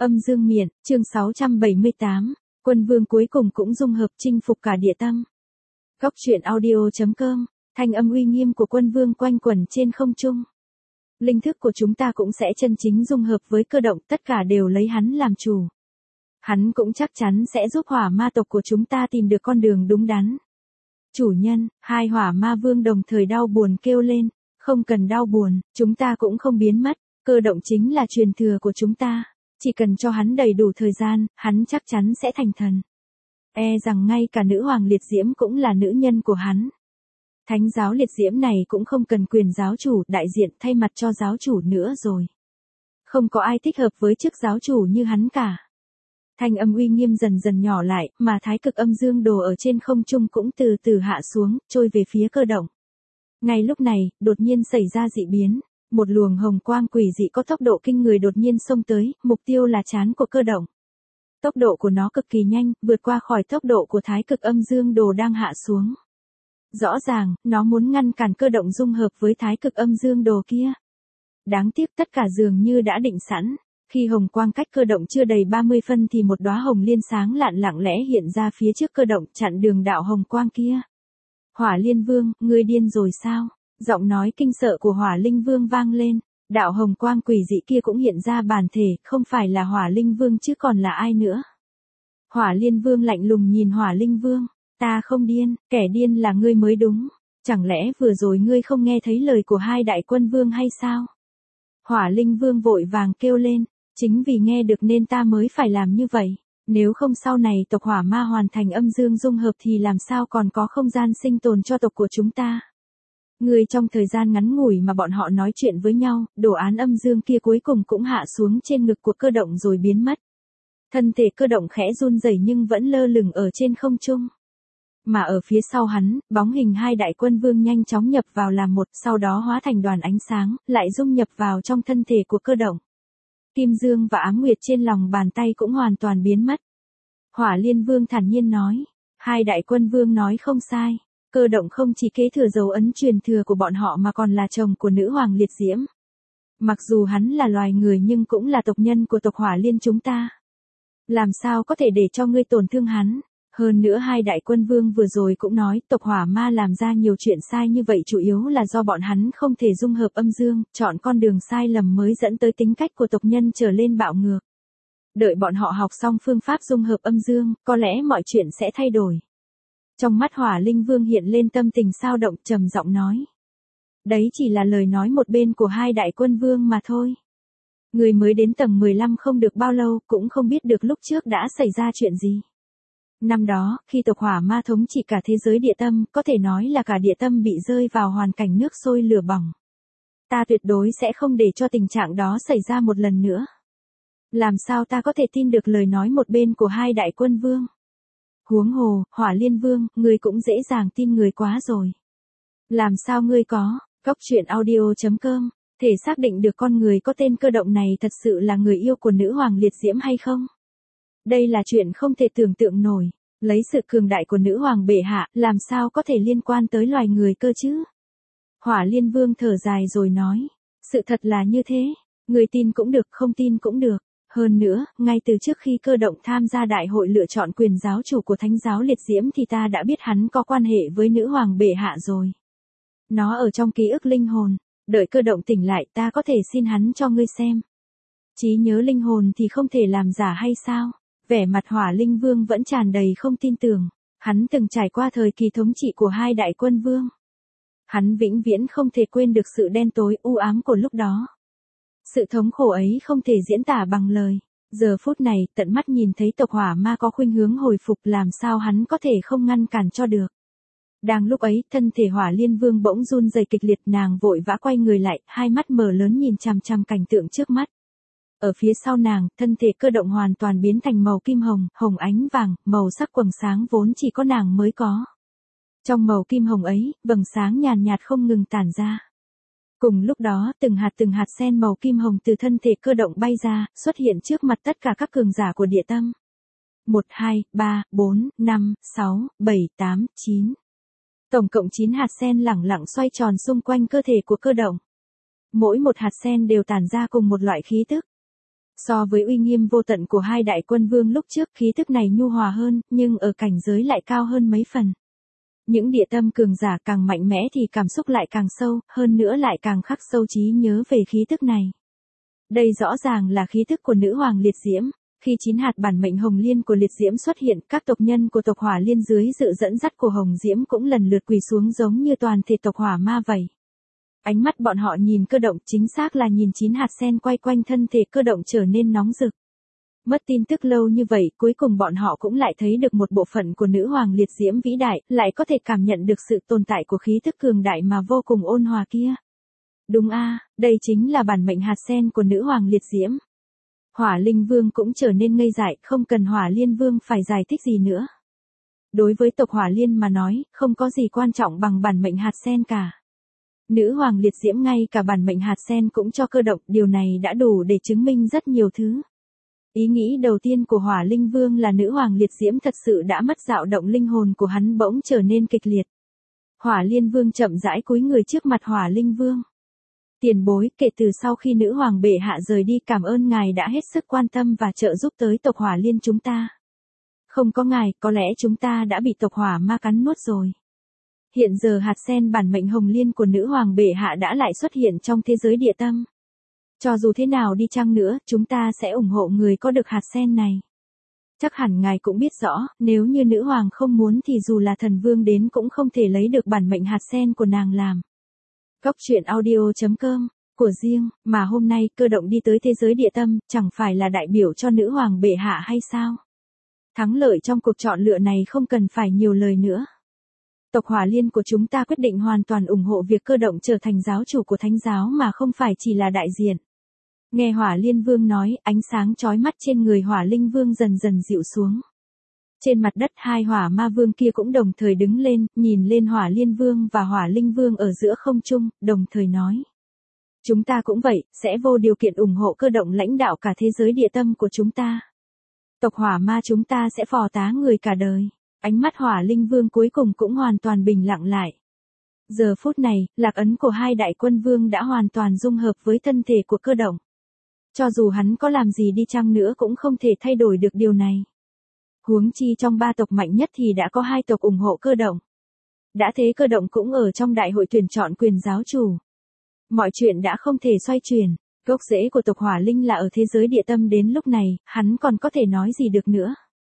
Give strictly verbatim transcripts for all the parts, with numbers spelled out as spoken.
Âm dương miện, chương sáu trăm bảy mươi tám, quân vương cuối cùng cũng dung hợp chinh phục cả địa tâm. Góc truyện audio.com, thanh âm uy nghiêm của quân vương quanh quẩn trên không trung. Linh thức của chúng ta cũng sẽ chân chính dung hợp với cơ động, tất cả đều lấy hắn làm chủ. Hắn cũng chắc chắn sẽ giúp hỏa ma tộc của chúng ta tìm được con đường đúng đắn. Chủ nhân, hai hỏa ma vương đồng thời đau buồn kêu lên, không cần đau buồn, chúng ta cũng không biến mất, cơ động chính là truyền thừa của chúng ta. Chỉ cần cho hắn đầy đủ thời gian, hắn chắc chắn sẽ thành thần. E rằng ngay cả nữ hoàng liệt diễm cũng là nữ nhân của hắn. Thánh giáo liệt diễm này cũng không cần quyền giáo chủ đại diện thay mặt cho giáo chủ nữa rồi. Không có ai thích hợp với chức giáo chủ như hắn cả. Thanh âm uy nghiêm dần dần nhỏ lại, mà thái cực âm dương đồ ở trên không trung cũng từ từ hạ xuống, trôi về phía cơ động. Ngay lúc này, đột nhiên xảy ra dị biến. Một luồng hồng quang quỷ dị có tốc độ kinh người đột nhiên xông tới, mục tiêu là trán của cơ động. Tốc độ của nó cực kỳ nhanh, vượt qua khỏi tốc độ của thái cực âm dương đồ đang hạ xuống. Rõ ràng, nó muốn ngăn cản cơ động dung hợp với thái cực âm dương đồ kia. Đáng tiếc tất cả dường như đã định sẵn. Khi hồng quang cách cơ động chưa đầy ba mươi phân thì một đóa hồng liên sáng lạn lặng lẽ hiện ra phía trước cơ động chặn đường đạo hồng quang kia. Hỏa Liên Vương, ngươi điên rồi sao? Giọng nói kinh sợ của Hỏa Linh Vương vang lên, đạo hồng quang quỷ dị kia cũng hiện ra bản thể, không phải là Hỏa Linh Vương chứ còn là ai nữa. Hỏa Liên Vương lạnh lùng nhìn Hỏa Linh Vương, ta không điên, kẻ điên là ngươi mới đúng, chẳng lẽ vừa rồi ngươi không nghe thấy lời của hai đại quân vương hay sao? Hỏa Linh Vương vội vàng kêu lên, chính vì nghe được nên ta mới phải làm như vậy, nếu không sau này tộc hỏa ma hoàn thành âm dương dung hợp thì làm sao còn có không gian sinh tồn cho tộc của chúng ta. Người trong thời gian ngắn ngủi mà bọn họ nói chuyện với nhau, đồ án âm dương kia cuối cùng cũng hạ xuống trên ngực của cơ động rồi biến mất. Thân thể cơ động khẽ run rẩy nhưng vẫn lơ lửng ở trên không trung. Mà ở phía sau hắn, bóng hình hai đại quân vương nhanh chóng nhập vào làm một, sau đó hóa thành đoàn ánh sáng, lại dung nhập vào trong thân thể của cơ động. Kim Dương và Ám Nguyệt trên lòng bàn tay cũng hoàn toàn biến mất. Hỏa Liên Vương thản nhiên nói, hai đại quân vương nói không sai. Cơ động không chỉ kế thừa dấu ấn truyền thừa của bọn họ mà còn là chồng của nữ hoàng liệt diễm. Mặc dù hắn là loài người nhưng cũng là tộc nhân của tộc Hỏa Liên chúng ta. Làm sao có thể để cho ngươi tổn thương hắn? Hơn nữa hai đại quân vương vừa rồi cũng nói tộc Hỏa Ma làm ra nhiều chuyện sai như vậy chủ yếu là do bọn hắn không thể dung hợp âm dương, chọn con đường sai lầm mới dẫn tới tính cách của tộc nhân trở lên bạo ngược. Đợi bọn họ học xong phương pháp dung hợp âm dương, có lẽ mọi chuyện sẽ thay đổi. Trong mắt Hỏa Linh Vương hiện lên tâm tình sao động trầm giọng nói. Đấy chỉ là lời nói một bên của hai đại quân vương mà thôi. Người mới đến tầng mười lăm không được bao lâu cũng không biết được lúc trước đã xảy ra chuyện gì. Năm đó, khi tộc hỏa ma thống trị cả thế giới địa tâm, có thể nói là cả địa tâm bị rơi vào hoàn cảnh nước sôi lửa bỏng. Ta tuyệt đối sẽ không để cho tình trạng đó xảy ra một lần nữa. Làm sao ta có thể tin được lời nói một bên của hai đại quân vương? Huống hồ, Hỏa Liên Vương, ngươi cũng dễ dàng tin người quá rồi. Làm sao ngươi có, góc truyện audio.com, thể xác định được con người có tên cơ động này thật sự là người yêu của nữ hoàng liệt diễm hay không? Đây là chuyện không thể tưởng tượng nổi, lấy sự cường đại của nữ hoàng bệ hạ, làm sao có thể liên quan tới loài người cơ chứ? Hỏa Liên Vương thở dài rồi nói, sự thật là như thế, người tin cũng được không tin cũng được. Hơn nữa, ngay từ trước khi cơ động tham gia đại hội lựa chọn quyền giáo chủ của thánh giáo liệt diễm thì ta đã biết hắn có quan hệ với nữ hoàng bệ hạ rồi. Nó ở trong ký ức linh hồn, đợi cơ động tỉnh lại ta có thể xin hắn cho ngươi xem. Trí nhớ linh hồn thì không thể làm giả hay sao? Vẻ mặt Hỏa Linh Vương vẫn tràn đầy không tin tưởng, hắn từng trải qua thời kỳ thống trị của hai đại quân vương. Hắn vĩnh viễn không thể quên được sự đen tối u ám của lúc đó. Sự thống khổ ấy không thể diễn tả bằng lời. Giờ phút này, tận mắt nhìn thấy tộc hỏa ma có khuynh hướng hồi phục làm sao hắn có thể không ngăn cản cho được. Đang lúc ấy, thân thể Hỏa Liên Vương bỗng run rẩy kịch liệt, nàng vội vã quay người lại, hai mắt mở lớn nhìn chằm chằm cảnh tượng trước mắt. Ở phía sau nàng, thân thể cơ động hoàn toàn biến thành màu kim hồng, hồng ánh vàng, màu sắc quầng sáng vốn chỉ có nàng mới có. Trong màu kim hồng ấy, vầng sáng nhàn nhạt không ngừng tản ra. Cùng lúc đó, từng hạt từng hạt sen màu kim hồng từ thân thể cơ động bay ra, xuất hiện trước mặt tất cả các cường giả của địa tâm. một, hai, ba, bốn, năm, sáu, bảy, tám, chín. Tổng cộng chín hạt sen lẳng lặng xoay tròn xung quanh cơ thể của cơ động. Mỗi một hạt sen đều tản ra cùng một loại khí tức. So với uy nghiêm vô tận của hai đại quân vương lúc trước, khí tức này nhu hòa hơn, nhưng ở cảnh giới lại cao hơn mấy phần. Những địa tâm cường giả càng mạnh mẽ thì cảm xúc lại càng sâu, hơn nữa lại càng khắc sâu trí nhớ về khí tức này. Đây rõ ràng là khí tức của nữ hoàng liệt diễm. Khi chín hạt bản mệnh hồng liên của liệt diễm xuất hiện, các tộc nhân của tộc hỏa liên dưới sự dẫn dắt của hồng diễm cũng lần lượt quỳ xuống giống như toàn thể tộc hỏa ma vậy. Ánh mắt bọn họ nhìn Cơ Động, chính xác là nhìn chín hạt sen quay quanh thân thể Cơ Động trở nên nóng rực. Mất tin tức lâu như vậy, cuối cùng bọn họ cũng lại thấy được một bộ phận của nữ hoàng liệt diễm vĩ đại, lại có thể cảm nhận được sự tồn tại của khí tức cường đại mà vô cùng ôn hòa kia. Đúng a, đây chính là bản mệnh hạt sen của nữ hoàng liệt diễm. Hỏa Linh Vương cũng trở nên ngây dại, không cần Hỏa Liên Vương phải giải thích gì nữa. Đối với tộc Hỏa Liên mà nói, không có gì quan trọng bằng bản mệnh hạt sen cả. Nữ hoàng liệt diễm ngay cả bản mệnh hạt sen cũng cho Cơ Động, điều này đã đủ để chứng minh rất nhiều thứ. Ý nghĩ đầu tiên của Hỏa Linh Vương là nữ hoàng liệt diễm thật sự đã mất dao động, linh hồn của hắn bỗng trở nên kịch liệt. Hỏa Liên Vương chậm rãi cúi người trước mặt Hỏa Linh Vương. Tiền bối, kể từ sau khi nữ hoàng bệ hạ rời đi, cảm ơn ngài đã hết sức quan tâm và trợ giúp tới tộc Hỏa Liên chúng ta. Không có ngài, có lẽ chúng ta đã bị tộc hỏa ma cắn nuốt rồi. Hiện giờ hạt sen bản mệnh hồng liên của nữ hoàng bệ hạ đã lại xuất hiện trong thế giới địa tâm. Cho dù thế nào đi chăng nữa, chúng ta sẽ ủng hộ người có được hạt sen này. Chắc hẳn ngài cũng biết rõ, nếu như nữ hoàng không muốn thì dù là thần vương đến cũng không thể lấy được bản mệnh hạt sen của nàng làm. Góc truyện audio chấm com, của riêng, mà hôm nay Cơ Động đi tới thế giới địa tâm, chẳng phải là đại biểu cho nữ hoàng bệ hạ hay sao? Thắng lợi trong cuộc chọn lựa này không cần phải nhiều lời nữa. Tộc Hỏa Liên của chúng ta quyết định hoàn toàn ủng hộ việc Cơ Động trở thành giáo chủ của thánh giáo mà không phải chỉ là đại diện. Nghe Hỏa Liên Vương nói, ánh sáng chói mắt trên người Hỏa Linh Vương dần dần dịu xuống. Trên mặt đất hai hỏa ma vương kia cũng đồng thời đứng lên, nhìn lên Hỏa Liên Vương và Hỏa Linh Vương ở giữa không trung, đồng thời nói. Chúng ta cũng vậy, sẽ vô điều kiện ủng hộ Cơ Động lãnh đạo cả thế giới địa tâm của chúng ta. Tộc hỏa ma chúng ta sẽ phò tá người cả đời. Ánh mắt Hỏa Linh Vương cuối cùng cũng hoàn toàn bình lặng lại. Giờ phút này, lạc ấn của hai đại quân vương đã hoàn toàn dung hợp với thân thể của Cơ Động. Cho dù hắn có làm gì đi chăng nữa cũng không thể thay đổi được điều này. Huống chi trong ba tộc mạnh nhất thì đã có hai tộc ủng hộ Cơ Động. Đã thế Cơ Động cũng ở trong đại hội tuyển chọn quyền giáo chủ. Mọi chuyện đã không thể xoay chuyển. Gốc rễ của tộc Hỏa Linh là ở thế giới địa tâm, đến lúc này, hắn còn có thể nói gì được nữa.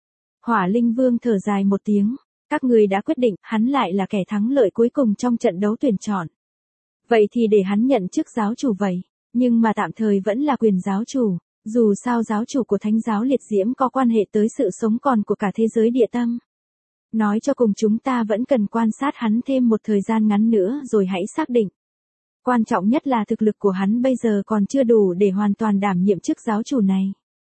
Hỏa Linh Vương thở dài một tiếng. Các người đã quyết định, hắn lại là kẻ thắng lợi cuối cùng trong trận đấu tuyển chọn. Vậy thì để hắn nhận chức giáo chủ vậy. Nhưng mà tạm thời vẫn là quyền giáo chủ. Dù sao giáo chủ của thánh giáo liệt diễm có quan hệ tới sự sống còn của cả thế giới địa tâm. Nói cho cùng chúng ta vẫn cần quan sát hắn thêm một thời gian ngắn nữa rồi hãy xác định. Quan trọng nhất là thực lực của hắn bây giờ còn chưa đủ để hoàn toàn đảm nhiệm chức giáo chủ này.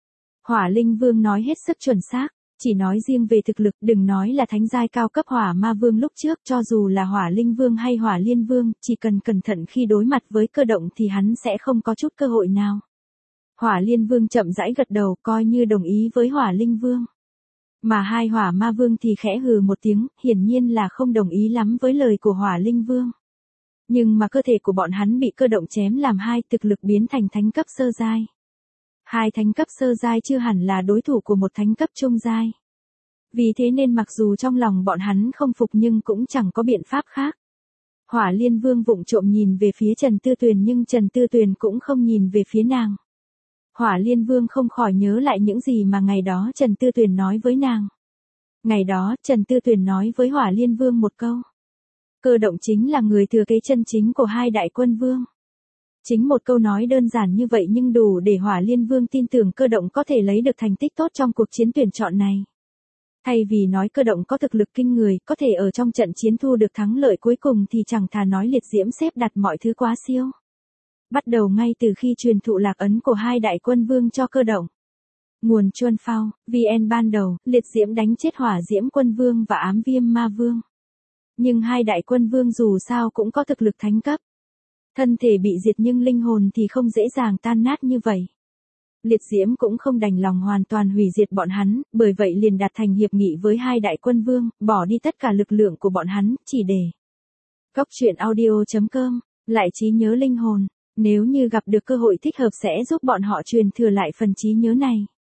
Hỏa Linh Vương nói hết sức chuẩn xác, chỉ nói riêng về thực lực, đừng nói là thánh giai cao cấp hỏa ma vương lúc trước, cho dù là Hỏa Linh Vương hay Hỏa Liên Vương, chỉ cần cẩn thận khi đối mặt với Cơ Động thì hắn sẽ không có chút cơ hội nào. Hỏa Liên Vương chậm rãi gật đầu, coi như đồng ý với Hỏa Linh Vương. Mà hai hỏa ma vương thì khẽ hừ một tiếng, hiển nhiên là không đồng ý lắm với lời của Hỏa Linh Vương. Nhưng mà cơ thể của bọn hắn bị Cơ Động chém làm hai, thực lực biến thành thánh cấp sơ giai. Hai thánh cấp sơ giai chưa hẳn là đối thủ của một thánh cấp trung giai. Vì thế nên mặc dù trong lòng bọn hắn không phục nhưng cũng chẳng có biện pháp khác. Hỏa Liên Vương vụng trộm nhìn về phía Trần Tư Tuyền nhưng Trần Tư Tuyền cũng không nhìn về phía nàng. Hỏa Liên Vương không khỏi nhớ lại những gì mà ngày đó Trần Tư Tuyền nói với nàng. Ngày đó Trần Tư Tuyền nói với Hỏa Liên Vương một câu. Cơ Động chính là người thừa kế chân chính của hai đại quân vương. Chính một câu nói đơn giản như vậy nhưng đủ để Hỏa Liên Vương tin tưởng Cơ Động có thể lấy được thành tích tốt trong cuộc chiến tuyển chọn này. Thay vì nói Cơ Động có thực lực kinh người, có thể ở trong trận chiến thu được thắng lợi cuối cùng thì chẳng thà nói liệt diễm xếp đặt mọi thứ quá siêu. Bắt đầu ngay từ khi truyền thụ lạc ấn của hai đại quân vương cho Cơ Động. Nguồn Chuân Phao, vê en ban đầu, liệt diễm đánh chết hỏa diễm quân vương và ám viêm ma vương. Nhưng hai đại quân vương dù sao cũng có thực lực thánh cấp. Thân thể bị diệt nhưng linh hồn thì không dễ dàng tan nát như vậy. Liệt diễm cũng không đành lòng hoàn toàn hủy diệt bọn hắn, bởi vậy liền đạt thành hiệp nghị với hai đại quân vương, bỏ đi tất cả lực lượng của bọn hắn, chỉ để. Góc truyện audio chấm com, lại trí nhớ linh hồn. Nếu như gặp được cơ hội thích hợp sẽ giúp bọn họ truyền thừa lại phần trí nhớ này.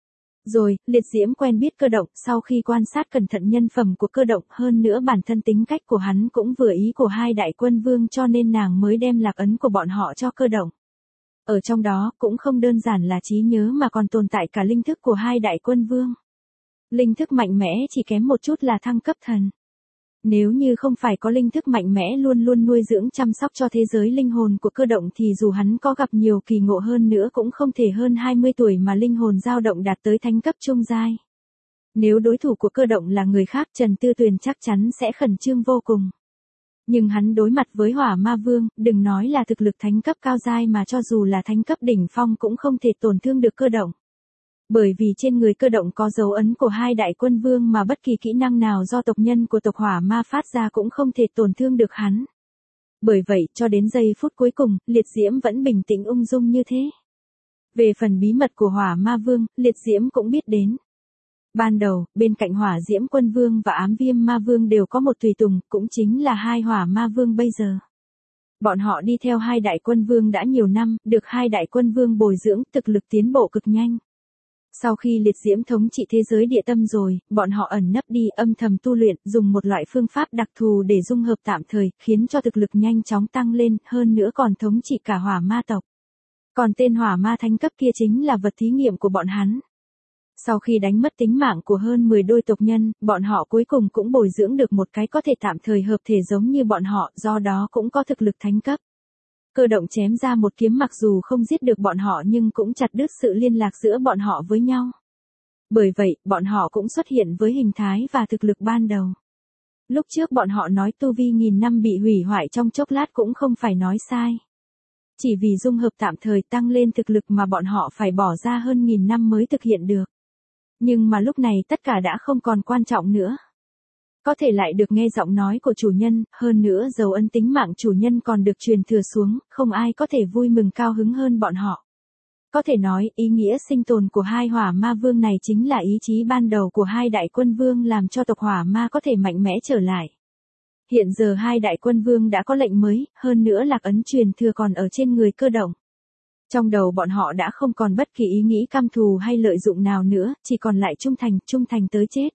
Rồi, liệt diễm quen biết Cơ Động, sau khi quan sát cẩn thận nhân phẩm của Cơ Động, hơn nữa bản thân tính cách của hắn cũng vừa ý của hai đại quân vương, cho nên nàng mới đem lạc ấn của bọn họ cho Cơ Động. Ở trong đó, cũng không đơn giản là trí nhớ mà còn tồn tại cả linh thức của hai đại quân vương. Linh thức mạnh mẽ chỉ kém một chút là thăng cấp thần. Nếu như không phải có linh thức mạnh mẽ luôn luôn nuôi dưỡng chăm sóc cho thế giới linh hồn của Cơ Động thì dù hắn có gặp nhiều kỳ ngộ hơn nữa cũng không thể hơn hai mươi tuổi mà linh hồn dao động đạt tới thánh cấp trung giai. Nếu đối thủ của Cơ Động là người khác, Trần Tư Tuyền chắc chắn sẽ khẩn trương vô cùng. Nhưng hắn đối mặt với Hỏa Ma Vương, đừng nói là thực lực thánh cấp cao giai mà cho dù là thánh cấp đỉnh phong cũng không thể tổn thương được Cơ Động. Bởi vì trên người Cơ Động có dấu ấn của hai đại quân vương mà bất kỳ kỹ năng nào do tộc nhân của tộc Hỏa Ma phát ra cũng không thể tổn thương được hắn. Bởi vậy, cho đến giây phút cuối cùng, Liệt Diễm vẫn bình tĩnh ung dung như thế. Về phần bí mật của Hỏa Ma Vương, Liệt Diễm cũng biết đến. Ban đầu, bên cạnh Hỏa Diễm Quân Vương và Ám Viêm Ma Vương đều có một tùy tùng, cũng chính là hai Hỏa Ma Vương bây giờ. Bọn họ đi theo hai đại quân vương đã nhiều năm, được hai đại quân vương bồi dưỡng, thực lực tiến bộ cực nhanh. Sau khi Liệt Diễm thống trị thế giới địa tâm rồi, bọn họ ẩn nấp đi âm thầm tu luyện, dùng một loại phương pháp đặc thù để dung hợp tạm thời, khiến cho thực lực nhanh chóng tăng lên, hơn nữa còn thống trị cả Hỏa Ma tộc. Còn tên Hỏa Ma thánh cấp kia chính là vật thí nghiệm của bọn hắn. Sau khi đánh mất tính mạng của hơn mười đôi tộc nhân, bọn họ cuối cùng cũng bồi dưỡng được một cái có thể tạm thời hợp thể giống như bọn họ, do đó cũng có thực lực thánh cấp. Cơ Động chém ra một kiếm mặc dù không giết được bọn họ nhưng cũng chặt đứt sự liên lạc giữa bọn họ với nhau. Bởi vậy, bọn họ cũng xuất hiện với hình thái và thực lực ban đầu. Lúc trước bọn họ nói tu vi nghìn năm bị hủy hoại trong chốc lát cũng không phải nói sai. Chỉ vì dung hợp tạm thời tăng lên thực lực mà bọn họ phải bỏ ra hơn nghìn năm mới thực hiện được. Nhưng mà lúc này tất cả đã không còn quan trọng nữa. Có thể lại được nghe giọng nói của chủ nhân, hơn nữa dấu ấn tính mạng chủ nhân còn được truyền thừa xuống, không ai có thể vui mừng cao hứng hơn bọn họ. Có thể nói, ý nghĩa sinh tồn của hai Hỏa Ma Vương này chính là ý chí ban đầu của hai đại quân vương làm cho tộc Hỏa Ma có thể mạnh mẽ trở lại. Hiện giờ hai đại quân vương đã có lệnh mới, hơn nữa lạc ấn truyền thừa còn ở trên người Cơ Động. Trong đầu bọn họ đã không còn bất kỳ ý nghĩ căm thù hay lợi dụng nào nữa, chỉ còn lại trung thành, trung thành tới chết.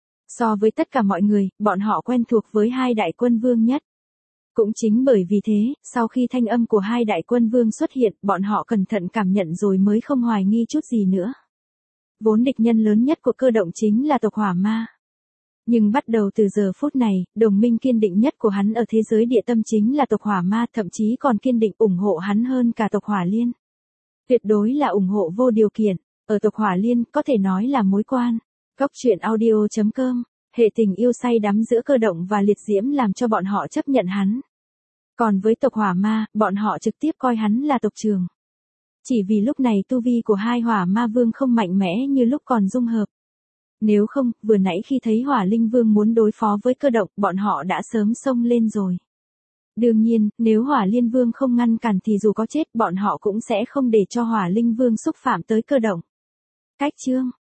So với tất cả mọi người, bọn họ quen thuộc với hai đại quân vương nhất. Cũng chính bởi vì thế, sau khi thanh âm của hai đại quân vương xuất hiện, bọn họ cẩn thận cảm nhận rồi mới không hoài nghi chút gì nữa. Vốn địch nhân lớn nhất của Cơ Động chính là tộc Hỏa Ma. Nhưng bắt đầu từ giờ phút này, đồng minh kiên định nhất của hắn ở thế giới địa tâm chính là tộc Hỏa Ma, thậm chí còn kiên định ủng hộ hắn hơn cả tộc Hỏa Liên. Tuyệt đối là ủng hộ vô điều kiện, ở tộc Hỏa Liên có thể nói là mối quan. Góc truyện audio chấm com, hệ tình yêu say đắm giữa Cơ Động và Liệt Diễm làm cho bọn họ chấp nhận hắn. Còn với tộc Hỏa Ma, bọn họ trực tiếp coi hắn là tộc trưởng. Chỉ vì lúc này tu vi của hai Hỏa Ma Vương không mạnh mẽ như lúc còn dung hợp. Nếu không, vừa nãy khi thấy Hỏa Linh Vương muốn đối phó với Cơ Động, bọn họ đã sớm xông lên rồi. Đương nhiên, nếu Hỏa Liên Vương không ngăn cản thì dù có chết bọn họ cũng sẽ không để cho Hỏa Linh Vương xúc phạm tới Cơ Động. Cách chương